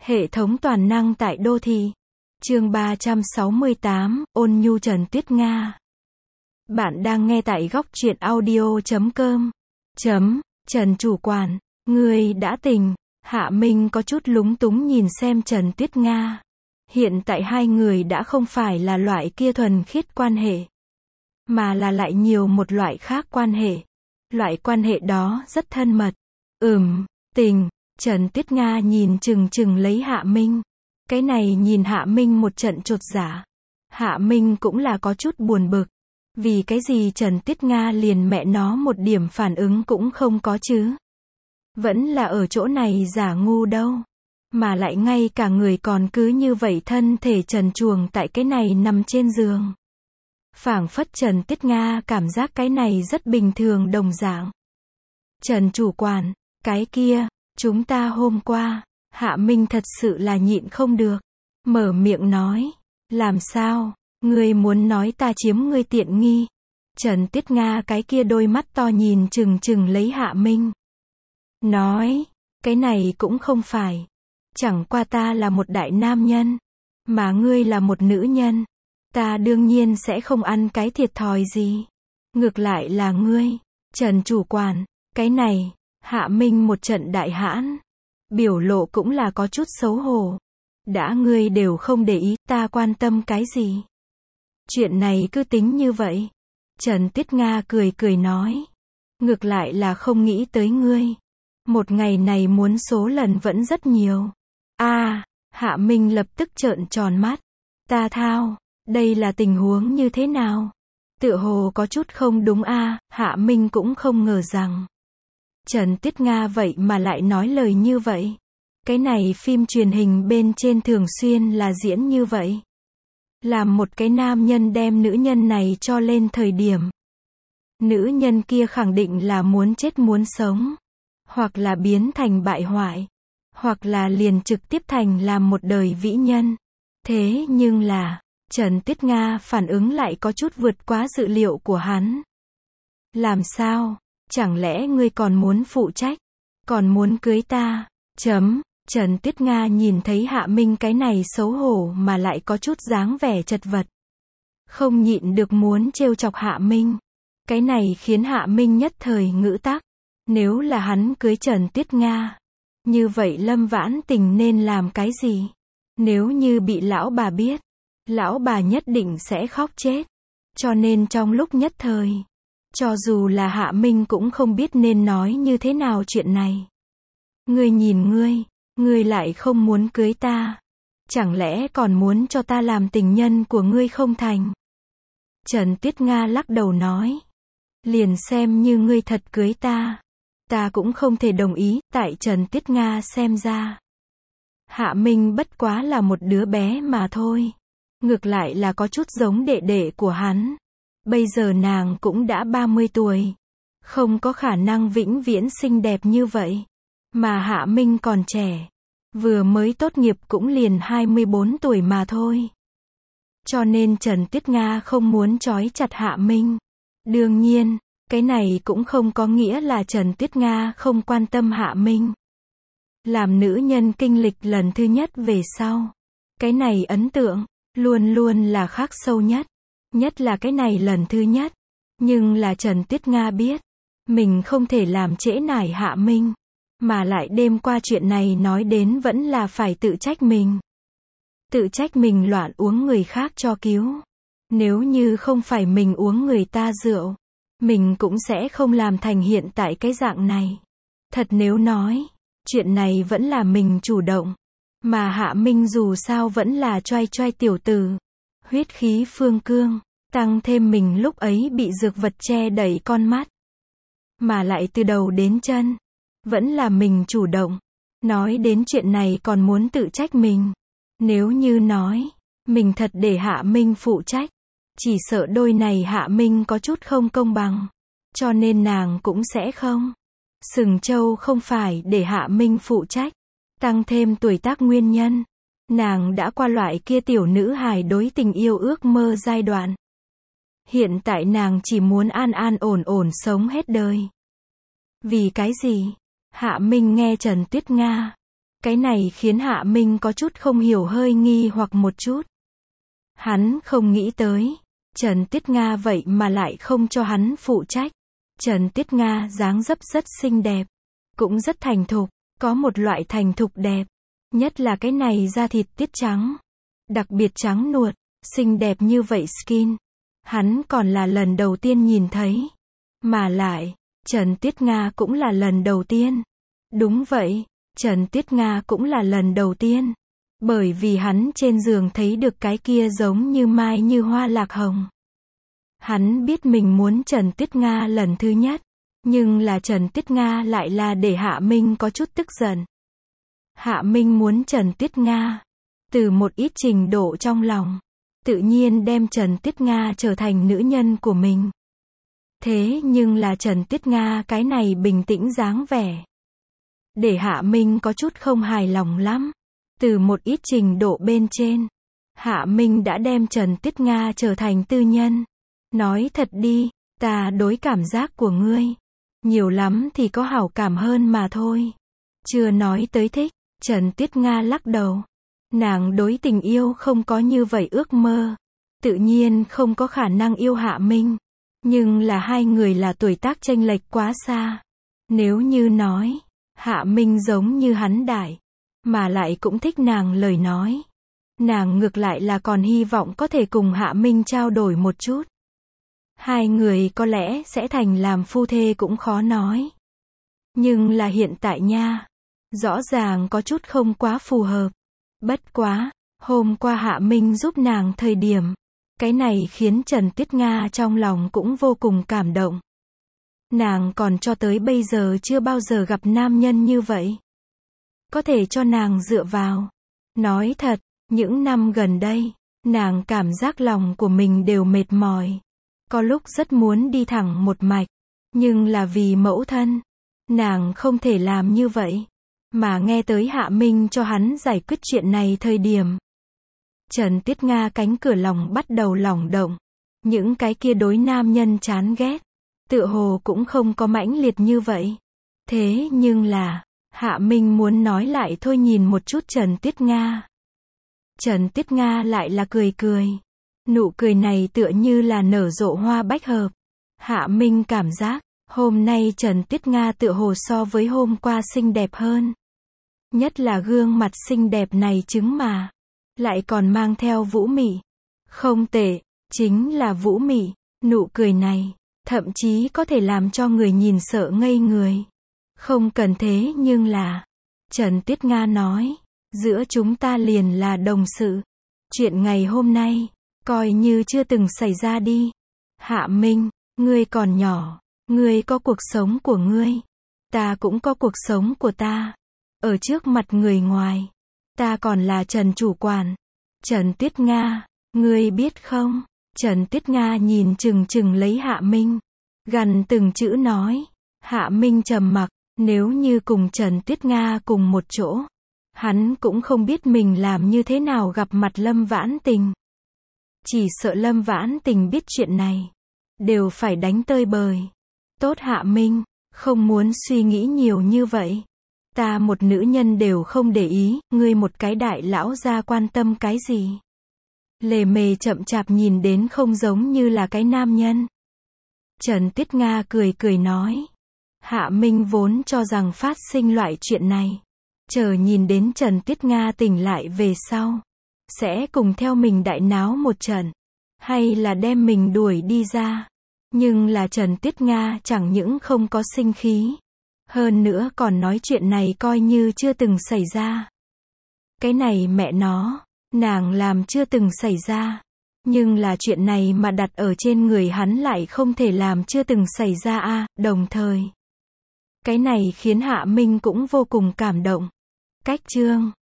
Hệ thống toàn năng tại đô thị. Chương 368, Ôn nhu Trần Tuyết Nga. Bạn đang nghe tại góc truyện audio.com. Trần chủ quản, người đã tỉnh. Hạ Minh có chút lúng túng nhìn xem Trần Tuyết Nga. Hiện tại hai người đã không phải là loại kia thuần khiết quan hệ, mà là lại nhiều một loại khác quan hệ. Loại quan hệ đó rất thân mật. Tình. Trần Tuyết Nga nhìn chừng lấy Hạ Minh. Cái này nhìn Hạ Minh một trận chột dạ. Hạ Minh cũng là có chút buồn bực. Vì cái gì Trần Tuyết Nga liền mẹ nó một điểm phản ứng cũng không có chứ? Vẫn là ở chỗ này giả ngu đâu. Mà lại ngay cả người còn cứ như vậy thân thể trần truồng tại cái này nằm trên giường. Phảng phất Trần Tuyết Nga cảm giác cái này rất bình thường đồng dạng. Trần chủ quản, cái kia, chúng ta hôm qua, Hạ Minh thật sự là nhịn không được. Mở miệng nói, làm sao, ngươi muốn nói ta chiếm ngươi tiện nghi. Trần Tuyết Nga cái kia đôi mắt to nhìn chừng lấy Hạ Minh. Nói, cái này cũng không phải. Chẳng qua ta là một đại nam nhân, mà ngươi là một nữ nhân. Ta đương nhiên sẽ không ăn cái thiệt thòi gì. Ngược lại là ngươi, Trần chủ quản, cái này, Hạ Minh một trận đại hãn. Biểu lộ cũng là có chút xấu hổ. Đã ngươi đều không để ý, ta quan tâm cái gì? Chuyện này cứ tính như vậy. Trần Tuyết Nga cười nói. Ngược lại là không nghĩ tới ngươi. Một ngày này muốn số lần vẫn rất nhiều. Hạ Minh lập tức trợn tròn mắt. Ta thao, đây là tình huống như thế nào? Tựa hồ có chút không đúng Hạ Minh cũng không ngờ rằng Trần Tuyết Nga vậy mà lại nói lời như vậy. Cái này phim truyền hình bên trên thường xuyên là diễn như vậy. Làm một cái nam nhân đem nữ nhân này cho lên thời điểm. Nữ nhân kia khẳng định là muốn chết muốn sống. Hoặc là biến thành bại hoại. Hoặc là liền trực tiếp thành làm một đời vĩ nhân. Thế nhưng là, Trần Tuyết Nga phản ứng lại có chút vượt quá dự liệu của hắn. Làm sao? Chẳng lẽ ngươi còn muốn phụ trách? Còn muốn cưới ta? Trần Tuyết Nga nhìn thấy Hạ Minh cái này xấu hổ mà lại có chút dáng vẻ chật vật. Không nhịn được muốn trêu chọc Hạ Minh. Cái này khiến Hạ Minh nhất thời ngữ tắc. Nếu là hắn cưới Trần Tuyết Nga, như vậy Lâm Vãn Tình nên làm cái gì? Nếu như bị lão bà biết, lão bà nhất định sẽ khóc chết. Cho nên trong lúc nhất thời, cho dù là Hạ Minh cũng không biết nên nói như thế nào chuyện này. Ngươi nhìn ngươi lại không muốn cưới ta. Chẳng lẽ còn muốn cho ta làm tình nhân của ngươi không thành? Trần Tuyết Nga lắc đầu nói. Liền xem như ngươi thật cưới ta. Ta cũng không thể đồng ý, tại Trần Tuyết Nga xem ra. Hạ Minh bất quá là một đứa bé mà thôi. Ngược lại là có chút giống đệ đệ của hắn. Bây giờ nàng cũng đã 30 tuổi. Không có khả năng vĩnh viễn xinh đẹp như vậy. Mà Hạ Minh còn trẻ. Vừa mới tốt nghiệp cũng liền 24 tuổi mà thôi. Cho nên Trần Tuyết Nga không muốn trói chặt Hạ Minh. Đương nhiên, cái này cũng không có nghĩa là Trần Tuyết Nga không quan tâm Hạ Minh. Làm nữ nhân kinh lịch lần thứ nhất về sau. Cái này ấn tượng, luôn luôn là khắc sâu nhất. Nhất là cái này lần thứ nhất. Nhưng là Trần Tuyết Nga biết. Mình không thể làm trễ nải Hạ Minh. Mà lại đêm qua chuyện này nói đến vẫn là phải tự trách mình. Tự trách mình loạn uống người khác cho cứu. Nếu như không phải mình uống người ta rượu, mình cũng sẽ không làm thành hiện tại cái dạng này. Thật nếu nói, chuyện này vẫn là mình chủ động. Mà Hạ Minh dù sao vẫn là choai tiểu tử. Huyết khí phương cương, tăng thêm mình lúc ấy bị dược vật che đậy con mắt. Mà lại từ đầu đến chân, vẫn là mình chủ động. Nói đến chuyện này còn muốn tự trách mình. Nếu như nói, mình thật để Hạ Minh phụ trách. Chỉ sợ đôi này Hạ Minh có chút không công bằng. Cho nên nàng cũng sẽ không. Sừng trâu không phải để Hạ Minh phụ trách. Tăng thêm tuổi tác nguyên nhân. Nàng đã qua loại kia tiểu nữ hài đối tình yêu ước mơ giai đoạn. Hiện tại nàng chỉ muốn an ổn sống hết đời. Vì cái gì? Hạ Minh nghe Trần Tuyết Nga Cái này khiến Hạ Minh có chút không hiểu, hơi nghi hoặc một chút. Hắn không nghĩ tới, Trần Tuyết Nga vậy mà lại không cho hắn phụ trách. Trần Tuyết Nga dáng dấp rất xinh đẹp, cũng rất thành thục, có một loại thành thục đẹp. Nhất là cái này da thịt tiết trắng, đặc biệt trắng nuột, xinh đẹp như vậy skin. Hắn còn là lần đầu tiên nhìn thấy. Mà lại, Trần Tuyết Nga cũng là lần đầu tiên. Đúng vậy, Trần Tuyết Nga cũng là lần đầu tiên. Bởi vì hắn trên giường thấy được cái kia giống như mai như hoa lạc hồng. Hắn biết mình muốn Trần Tuyết Nga lần thứ nhất. Nhưng là Trần Tuyết Nga lại là để Hạ Minh có chút tức giận. Hạ Minh muốn Trần Tuyết Nga, từ một ít trình độ trong lòng, tự nhiên đem Trần Tuyết Nga trở thành nữ nhân của mình. Thế nhưng là Trần Tuyết Nga cái này bình tĩnh dáng vẻ, để Hạ Minh có chút không hài lòng lắm. Từ một ít trình độ bên trên, Hạ Minh đã đem Trần Tuyết Nga trở thành tư nhân. Nói thật đi, ta đối cảm giác của ngươi, nhiều lắm thì có hảo cảm hơn mà thôi. Chưa nói tới thích. Trần Tuyết Nga lắc đầu. Nàng đối tình yêu không có như vậy ước mơ. Tự nhiên không có khả năng yêu Hạ Minh. Nhưng là hai người là tuổi tác chênh lệch quá xa. Nếu như nói, Hạ Minh giống như hắn đại, mà lại cũng thích nàng lời nói, nàng ngược lại là còn hy vọng có thể cùng Hạ Minh trao đổi một chút. Hai người có lẽ sẽ thành làm phu thê cũng khó nói. Nhưng là hiện tại nha, rõ ràng có chút không quá phù hợp. Bất quá, hôm qua Hạ Minh giúp nàng thời điểm, cái này khiến Trần Tuyết Nga trong lòng cũng vô cùng cảm động. Nàng còn cho tới bây giờ chưa bao giờ gặp nam nhân như vậy, có thể cho nàng dựa vào. Nói thật, những năm gần đây, nàng cảm giác lòng của mình đều mệt mỏi. Có lúc rất muốn đi thẳng một mạch, nhưng là vì mẫu thân, nàng không thể làm như vậy. Mà nghe tới Hạ Minh cho hắn giải quyết chuyện này thời điểm, Trần Tuyết Nga cánh cửa lòng bắt đầu lỏng động. Những cái kia đối nam nhân chán ghét, tựa hồ cũng không có mãnh liệt như vậy. Thế nhưng là, Hạ Minh muốn nói lại thôi, nhìn một chút Trần Tuyết Nga. Trần Tuyết Nga lại là cười cười. Nụ cười này tựa như là nở rộ hoa bách hợp. Hạ Minh cảm giác, hôm nay Trần Tuyết Nga tựa hồ so với hôm qua xinh đẹp hơn. Nhất là gương mặt xinh đẹp này chứng mà, lại còn mang theo vũ mị. Không tệ, chính là vũ mị. Nụ cười này, thậm chí có thể làm cho người nhìn sợ ngây người. Không cần thế nhưng là, Trần Tuyết Nga nói, giữa chúng ta liền là đồng sự. Chuyện ngày hôm nay, coi như chưa từng xảy ra đi. Hạ Minh, ngươi còn nhỏ, ngươi có cuộc sống của ngươi, ta cũng có cuộc sống của ta. Ở trước mặt người ngoài, ta còn là Trần chủ quản. Trần Tuyết Nga, ngươi biết không? Trần Tuyết Nga nhìn chừng chừng lấy Hạ Minh, gần từng chữ nói. Hạ Minh trầm mặc, nếu như cùng Trần Tuyết Nga cùng một chỗ, hắn cũng không biết mình làm như thế nào gặp mặt Lâm Vãn Tình. Chỉ sợ Lâm Vãn Tình biết chuyện này, đều phải đánh tơi bời. Tốt Hạ Minh, không muốn suy nghĩ nhiều như vậy. Ta một nữ nhân đều không để ý, ngươi một cái đại lão gia quan tâm cái gì? Lề mề chậm chạp nhìn đến không giống như là cái nam nhân. Trần Tuyết Nga cười cười nói. Hạ Minh vốn cho rằng phát sinh loại chuyện này, chờ nhìn đến Trần Tuyết Nga tỉnh lại về sau, sẽ cùng theo mình đại náo một trận, hay là đem mình đuổi đi ra. Nhưng là Trần Tuyết Nga chẳng những không có sinh khí, hơn nữa còn nói chuyện này coi như chưa từng xảy ra. Cái này mẹ nó, nàng làm chưa từng xảy ra. Nhưng là chuyện này mà đặt ở trên người hắn lại không thể làm chưa từng xảy ra a. Đồng thời, cái này khiến Hạ Minh cũng vô cùng cảm động. Cách chương